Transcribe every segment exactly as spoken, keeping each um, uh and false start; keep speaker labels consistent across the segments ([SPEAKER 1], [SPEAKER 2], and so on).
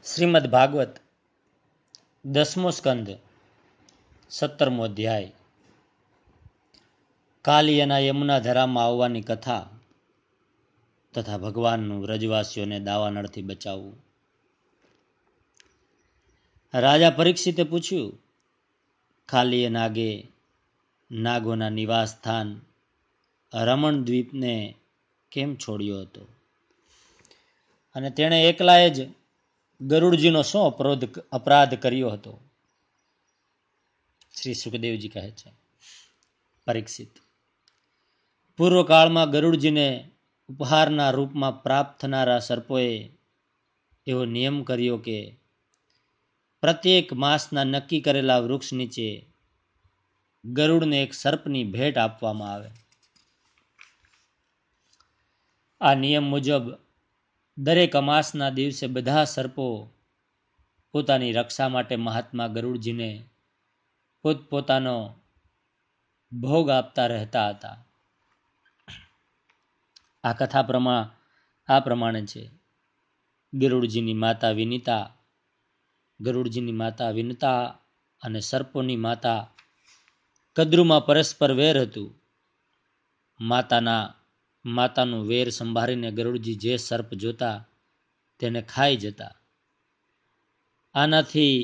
[SPEAKER 1] શ્રીમદ ભાગવત દસમો સ્કંદ સત્તરમો અધ્યાય. કાલિયાના યમુના ધરામાં આવવાની કથા તથા ભગવાનનું વ્રજવાસીઓને દાવાનળથી બચાવવું. રાજા પરીક્ષિતે પૂછ્યું, કાલિય નાગે નાગોના નિવાસ સ્થાન રમણ દ્વીપને કેમ છોડ્યો હતો અને તેણે એકલાએ જ ગરુડજીનો શું અપરાધ અપરાધ કર્યો હતો? શ્રી સુખદેવજી કહે છે, પરીક્ષિત, પૂર્વકાળમાં ગરુડજીને ઉપહારના રૂપમાં પ્રાપ્ત થનારા સર્પોએ એવો નિયમ કર્યો કે પ્રત્યેક માસના નક્કી કરેલા વૃક્ષ નીચે ગરુડને એક સર્પની ભેટ આપવામાં આવે. આ નિયમ મુજબ દરેક અમાસના દિવસે બધા સર્પો પોતાની રક્ષા માટે મહાત્મા ગરુડજીને પોતપોતાનો ભોગ આપતા રહેતા હતા. આ કથા પ્રમાણ આ પ્રમાણે છે. ગરુડજીની માતા વિનિતા ગરુડજીની માતા વિનતા અને સર્પોની માતા કદ્રુમાં પરસ્પર વેર હતું. માતાના માતાનું વેર સંભાળીને ગરુડજી જે સર્પ જોતા તેને ખાઈ જતા. આનાથી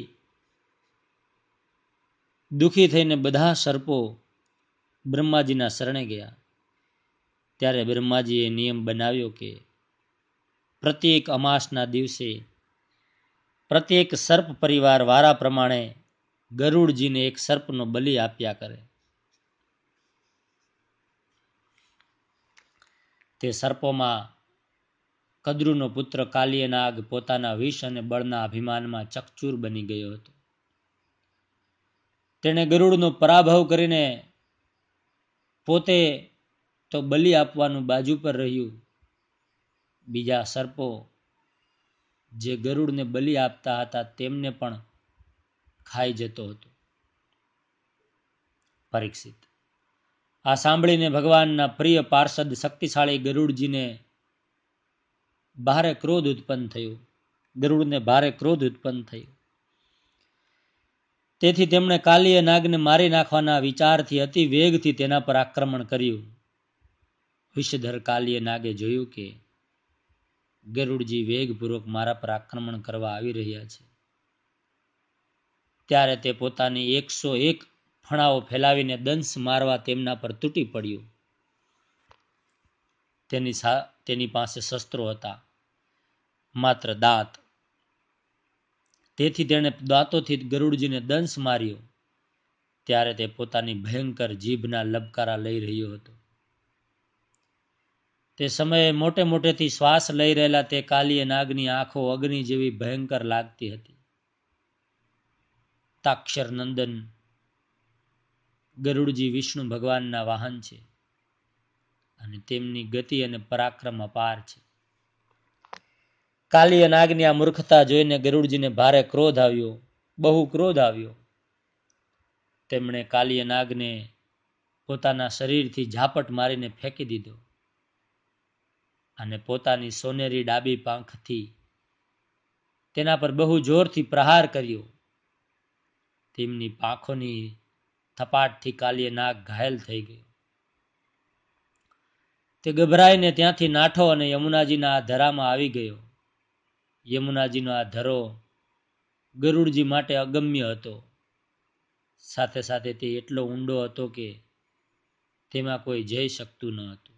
[SPEAKER 1] દુઃખી થઈને બધા સર્પો બ્રહ્માજીના શરણે ગયા. ત્યારે બ્રહ્માજીએ નિયમ બનાવ્યો કે પ્રત્યેક અમાસના દિવસે પ્રત્યેક સર્પ પરિવાર વારા પ્રમાણે ગરુડજીને એક સર્પનો બલિ આપ્યા કરે. તે સર્પોમાં કદ્રુનો પુત્ર કાલિયનાગ પોતાના વિષ અને બળના અભિમાનમાં ચકચૂર બની ગયો હતો. તેણે ગરુડનો પરાભવ કરીને પોતે તો બલિ આપવાનું બાજુ પર રહ્યું, બીજા સર્પો જે ગરુડને બલિ આપતા હતા તેમને પણ ખાઈ જતો હતો. પરીક્ષિત, આ સાંભળીને ભગવાનના પ્રિય પાર્ષદ શક્તિશાળી ગરુડજીને ભારે ક્રોધ ઉત્પન્ન થયો ગરુડને ભારે ક્રોધ ઉત્પન્ન થયો. તેથી તેમણે કાલિય નાગને મારી નાખવાના વિચારથી અતિ વેગથી તેના પર આક્રમણ કર્યું. વિષધર કાલિય નાગે જોયું કે ગરુડજી વેગપૂર્વક મારા પર આક્રમણ કરવા આવી રહ્યા છે. ત્યારે તે પોતાની એકસો એક ફણાઓ ફેલાવીને દંશ મારવા તેમના પર તૂટી પડ્યું. તેની તેની પાસે શસ્ત્રો હતા, માત્ર દાંત. તેથી તેણે દાંતોથી ગરુડજીને દંશ માર્યો. ત્યારે તે પોતાની ભયંકર જીભના લબકારા લઈ રહ્યો હતો. તે સમયે મોટે મોટેથી શ્વાસ લઈ રહેલા તે કાલિય નાગની આંખો અગ્નિ જેવી ભયંકર લાગતી હતી. તાક્ષર નંદન ગરુડજી વિષ્ણુ ભગવાનના વાહન છે અને તેમની ગતિ અને પરાક્રમ અપાર છે. કાલિય નાગની આ મૂર્ખતા જોઈને ગરુડજીને ભારે ક્રોધ આવ્યો, બહુ ક્રોધ આવ્યો. તેમણે કાલિય નાગને પોતાના શરીરથી ઝાપટ મારીને ફેંકી દીધો અને પોતાની સોનેરી ડાબી પાંખથી તેના પર બહુ જોરથી પ્રહાર કર્યો. તેમની પાંખોની થપાટથી કાલિય નાગ ઘાયલ થઈ ગયો. તે ગભરાઈને ત્યાંથી નાઠો અને યમુનાજીના આ ધરામાં આવી ગયો. યમુનાજીનો આ ધરો ગરુડજી માટે અગમ્ય હતો. સાથે સાથે તે એટલો ઊંડો હતો કે તેમાં કોઈ જઈ શકતું ન હતું.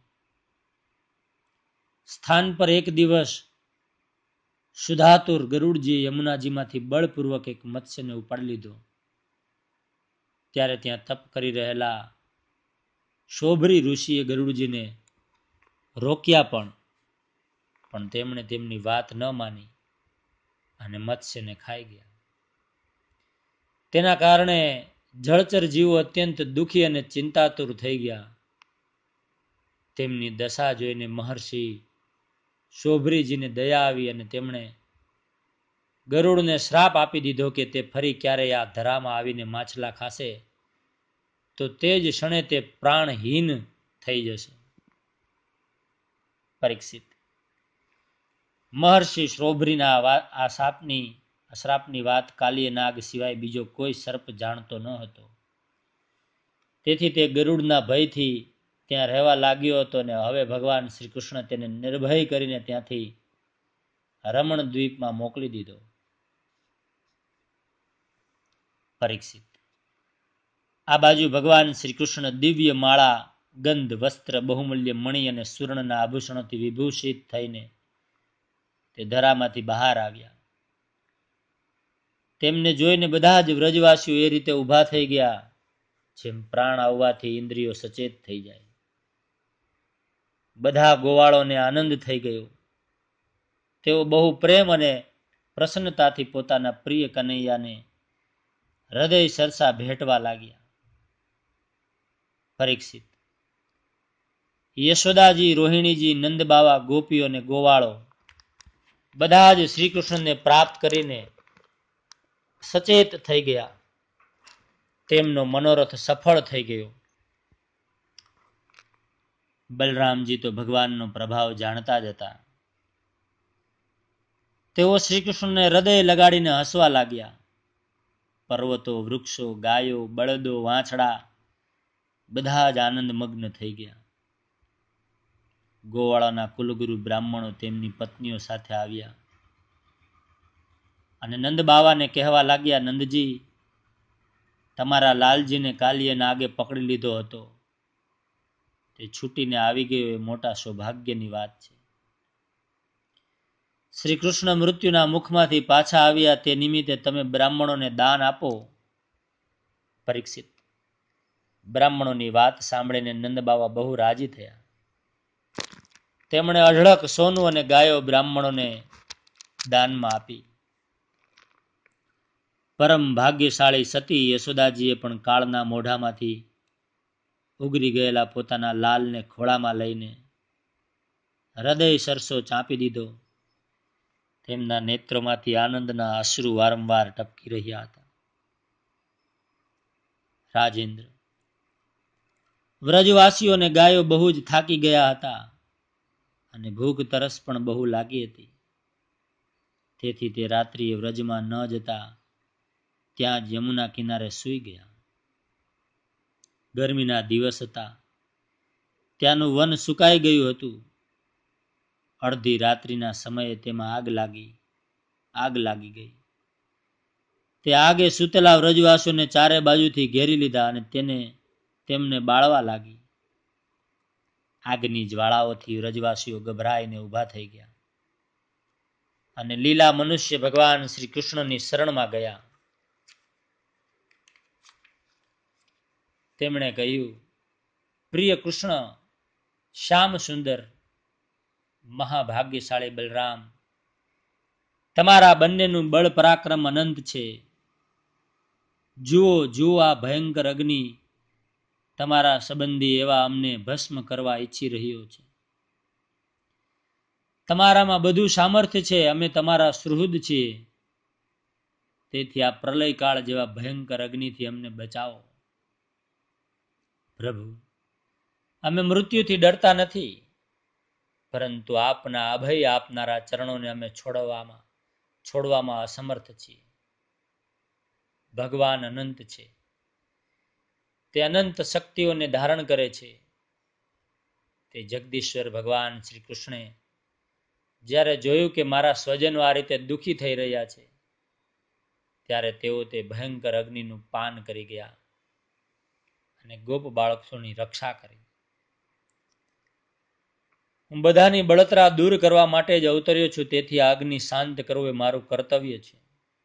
[SPEAKER 1] સ્થાન પર એક દિવસ સુધાતુર ગરુડજીએ યમુનાજીમાંથી બળપૂર્વક એક મત્સ્યને ઉપાડી લીધો. ત્યારે ત્યાં તપ કરી રહેલા શોભરી ઋષિએ ગરુડજીને રોક્યા પણ પણ તેમણે તેમની વાત ન માની અને મત્સ્યને ખાઈ ગયા. તેના કારણે જળચર જીવો અત્યંત દુઃખી અને ચિંતાતુર થઈ ગયા. તેમની દશા જોઈને મહર્ષિ શોભરીજીને દયા આવી અને તેમણે ગરુડને શ્રાપ આપી દીધો કે તે ફરી ક્યારેય આ ધરામાં આવીને માછલા ખાશે તો તે જ ક્ષણે તે પ્રાણહીન થઈ જશે. પરીક્ષિત, મહર્ષિ શ્રોભરીના આ સાપની શ્રાપની વાત કાલીય નાગ સિવાય બીજો કોઈ સર્પ જાણતો ન હતો. તેથી તે ગરુડના ભયથી ત્યાં રહેવા લાગ્યો હતો ને હવે ભગવાન શ્રી કૃષ્ણ તેને નિર્ભય કરીને ત્યાંથી રમણ દ્વીપમાં મોકલી દીધો. પરીક્ષિત. આ બાજુ ભગવાન શ્રી કૃષ્ણ દિવ્ય માળા, ગંધ, વસ્ત્ર, બહુમૂલ્ય મણિ અને સુવર્ણના આભૂષણોથી વિભૂષિત થઈને તે ધરામાંથી બહાર આવ્યા. તેમને જોઈને બધા જ વ્રજવાસીઓ એ રીતે ઊભા થઈ ગયા જેમ પ્રાણ આવવાથી ઇન્દ્રિયો સચેત થઈ જાય. બધા ગોવાળોને આનંદ થઈ ગયો. તેઓ બહુ પ્રેમ અને પ્રસન્નતાથી પોતાના પ્રિય કનૈયાને હૃદય સરસા ભેટવા લાગ્યા. પરીક્ષિત. યશોદાજી, રોહિણીજી, નંદબાવા, ગોપીઓ અને ગોવાળો બધા જ શ્રી કૃષ્ણને પ્રાપ્ત કરીને સચેત થઈ ગયા. તેમનો મનોરથ સફળ થઈ ગયો. બલરામજી તો ભગવાનનો પ્રભાવ જાણતા જ હતા. તેઓ શ્રી કૃષ્ણને હૃદય લગાડીને હસવા લાગ્યા. પર્વતો, વૃક્ષો, ગાયો, બળદો, વાંછડા બધા જ આનંદ મગ્ન થઈ ગયા. ગોવાળાના કુલગુરુ બ્રાહ્મણો તેમની પત્નીઓ સાથે આવ્યા અને નંદ બાવાને કહેવા લાગ્યા, નંદજી, તમારા લાલજીને કાલીય નાગે પકડી લીધો હતો. તે છૂટીને આવી ગયો એ મોટા સૌભાગ્યની વાત છે. શ્રી કૃષ્ણ મૃત્યુના મુખમાંથી પાછા આવ્યા તે નિમિત્તે તમે બ્રાહ્મણોને દાન આપો. પરીક્ષિત. બ્રાહ્મણોની વાત સાંભળીને નંદબાવા બહુ રાજી થયા. તેમણે અઢળક સોનું અને ગાયો બ્રાહ્મણોને દાનમાં આપી. પરમ ભાગ્યશાળી સતી યશોદાજીએ પણ કાળના મોઢામાંથી ઉગરી ગયેલા પોતાના લાલને ખોળામાં લઈને હૃદય સરસો ચાંપી દીધો. તેમના નેત્રોમાંથી આનંદના અશ્રુ વારંવાર ટપકી રહ્યા હતા. રાજેન્દ્ર. વ્રજવાસીઓને ગાયો બહુ જ થાકી ગયા હતા અને ભૂખ તરસ પણ બહુ લાગી હતી. તેથી તે રાત્રિએ વ્રજમાં ન જતા ત્યાં જ યમુના કિનારે સૂઈ ગયા. ગરમીના દિવસ હતા. ત્યાંનું વન સુકાઈ ગયું હતું. અડધી રાત્રિના સમયે તેમાં આગ લાગી આગ લાગી ગઈ. તે આગે સૂતેલા વ્રજવાસીઓને ચારે બાજુથી ઘેરી લીધા અને તેને તેમને બાળવા લાગી. આગની જ્વાળાઓથી વ્રજવાસીઓ ગભરાઈને ઊભા થઈ ગયા અને લીલા મનુષ્ય ભગવાન શ્રી કૃષ્ણની શરણમાં ગયા. તેમણે કહ્યું, પ્રિય કૃષ્ણ, શ્યામ સુંદર, મહાભાગ્યશાળી બલરામ, તમારા બંનેનું બળ પરાક્રમ અનંત છે. જુઓ જુઓ આ ભયંકર અગ્નિ તમારા સંબંધી એવા અમને ભસ્મ કરવા ઈચ્છી રહ્યો છે. તમારામાં બધું સામર્થ્ય છે. અમે તમારા સુહૃદ છીએ. તેથી આ પ્રલય કાળ જેવા ભયંકર અગ્નિથી અમને બચાવો. પ્રભુ, અમે મૃત્યુથી ડરતા નથી, પરંતુ આપના અભય આપનારા ચરણોને અમે છોડવામાં છોડવામાં અસમર્થ છીએ. ભગવાન અનંત છે. તે અનંત શક્તિઓને ધારણ કરે છે. તે જગદીશ્વર ભગવાન શ્રી કૃષ્ણે જ્યારે જોયું કે મારા સ્વજનો આ રીતે દુઃખી થઈ રહ્યા છે, ત્યારે તેઓ તે ભયંકર અગ્નિનું પાન કરી ગયા અને ગોપ બાળકોની રક્ષા કરી. હું બધાની બળતરા દૂર કરવા માટે જ અવતર્યો છું. તેથી આ અગ્નિ શાંત કરવો એ મારું કર્તવ્ય છે.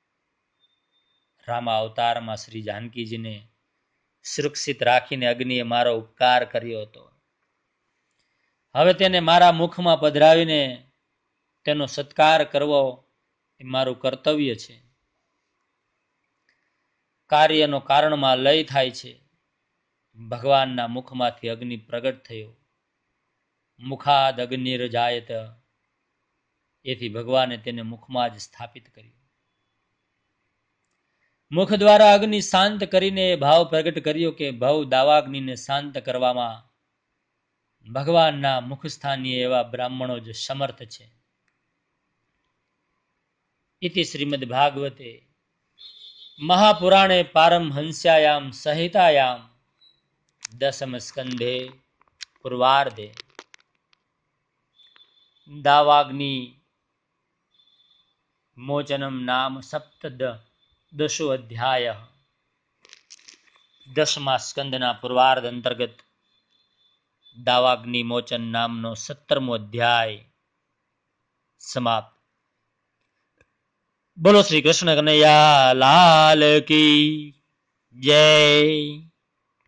[SPEAKER 1] રામા અવતારમાં શ્રી જાનકીજીને સુરક્ષિત રાખીને અગ્નિએ મારો ઉપકાર કર્યો હતો. હવે તેને મારા મુખમાં પધરાવીને તેનો સત્કાર કરવો એ મારું કર્તવ્ય છે. કાર્યનો કારણમાં લય થાય છે. ભગવાનના મુખમાંથી અગ્નિ પ્રગટ થયો. મુખાદ અગ્નિર્જાયત, એથી ભગવાને તેને મુખમાં જ સ્થાપિત કર્યું. મુખ દ્વારા અગ્નિ શાંત કરીને ભાવ પ્રગટ કર્યો કે ભવ દાવાગ્નિને શાંત કરવામાં ભગવાનના મુખસ્થાનીય એવા બ્રાહ્મણો જ સમર્થ છે. इति श्रीमद्भागवते महापुराणे पारमहंस्यायां संहितायां दशम स्कंधे पूर्वार्धे दावाग्नि मोचनम नाम सप्तद दशो अध्याय दसमा स्कंदना पूर्वार्ध अंतर्गत दावाग्नि मोचन नामनो सत्तरमो अध्याय समाप्त। बोलो श्री कृष्ण कन्हैया लाल की जय।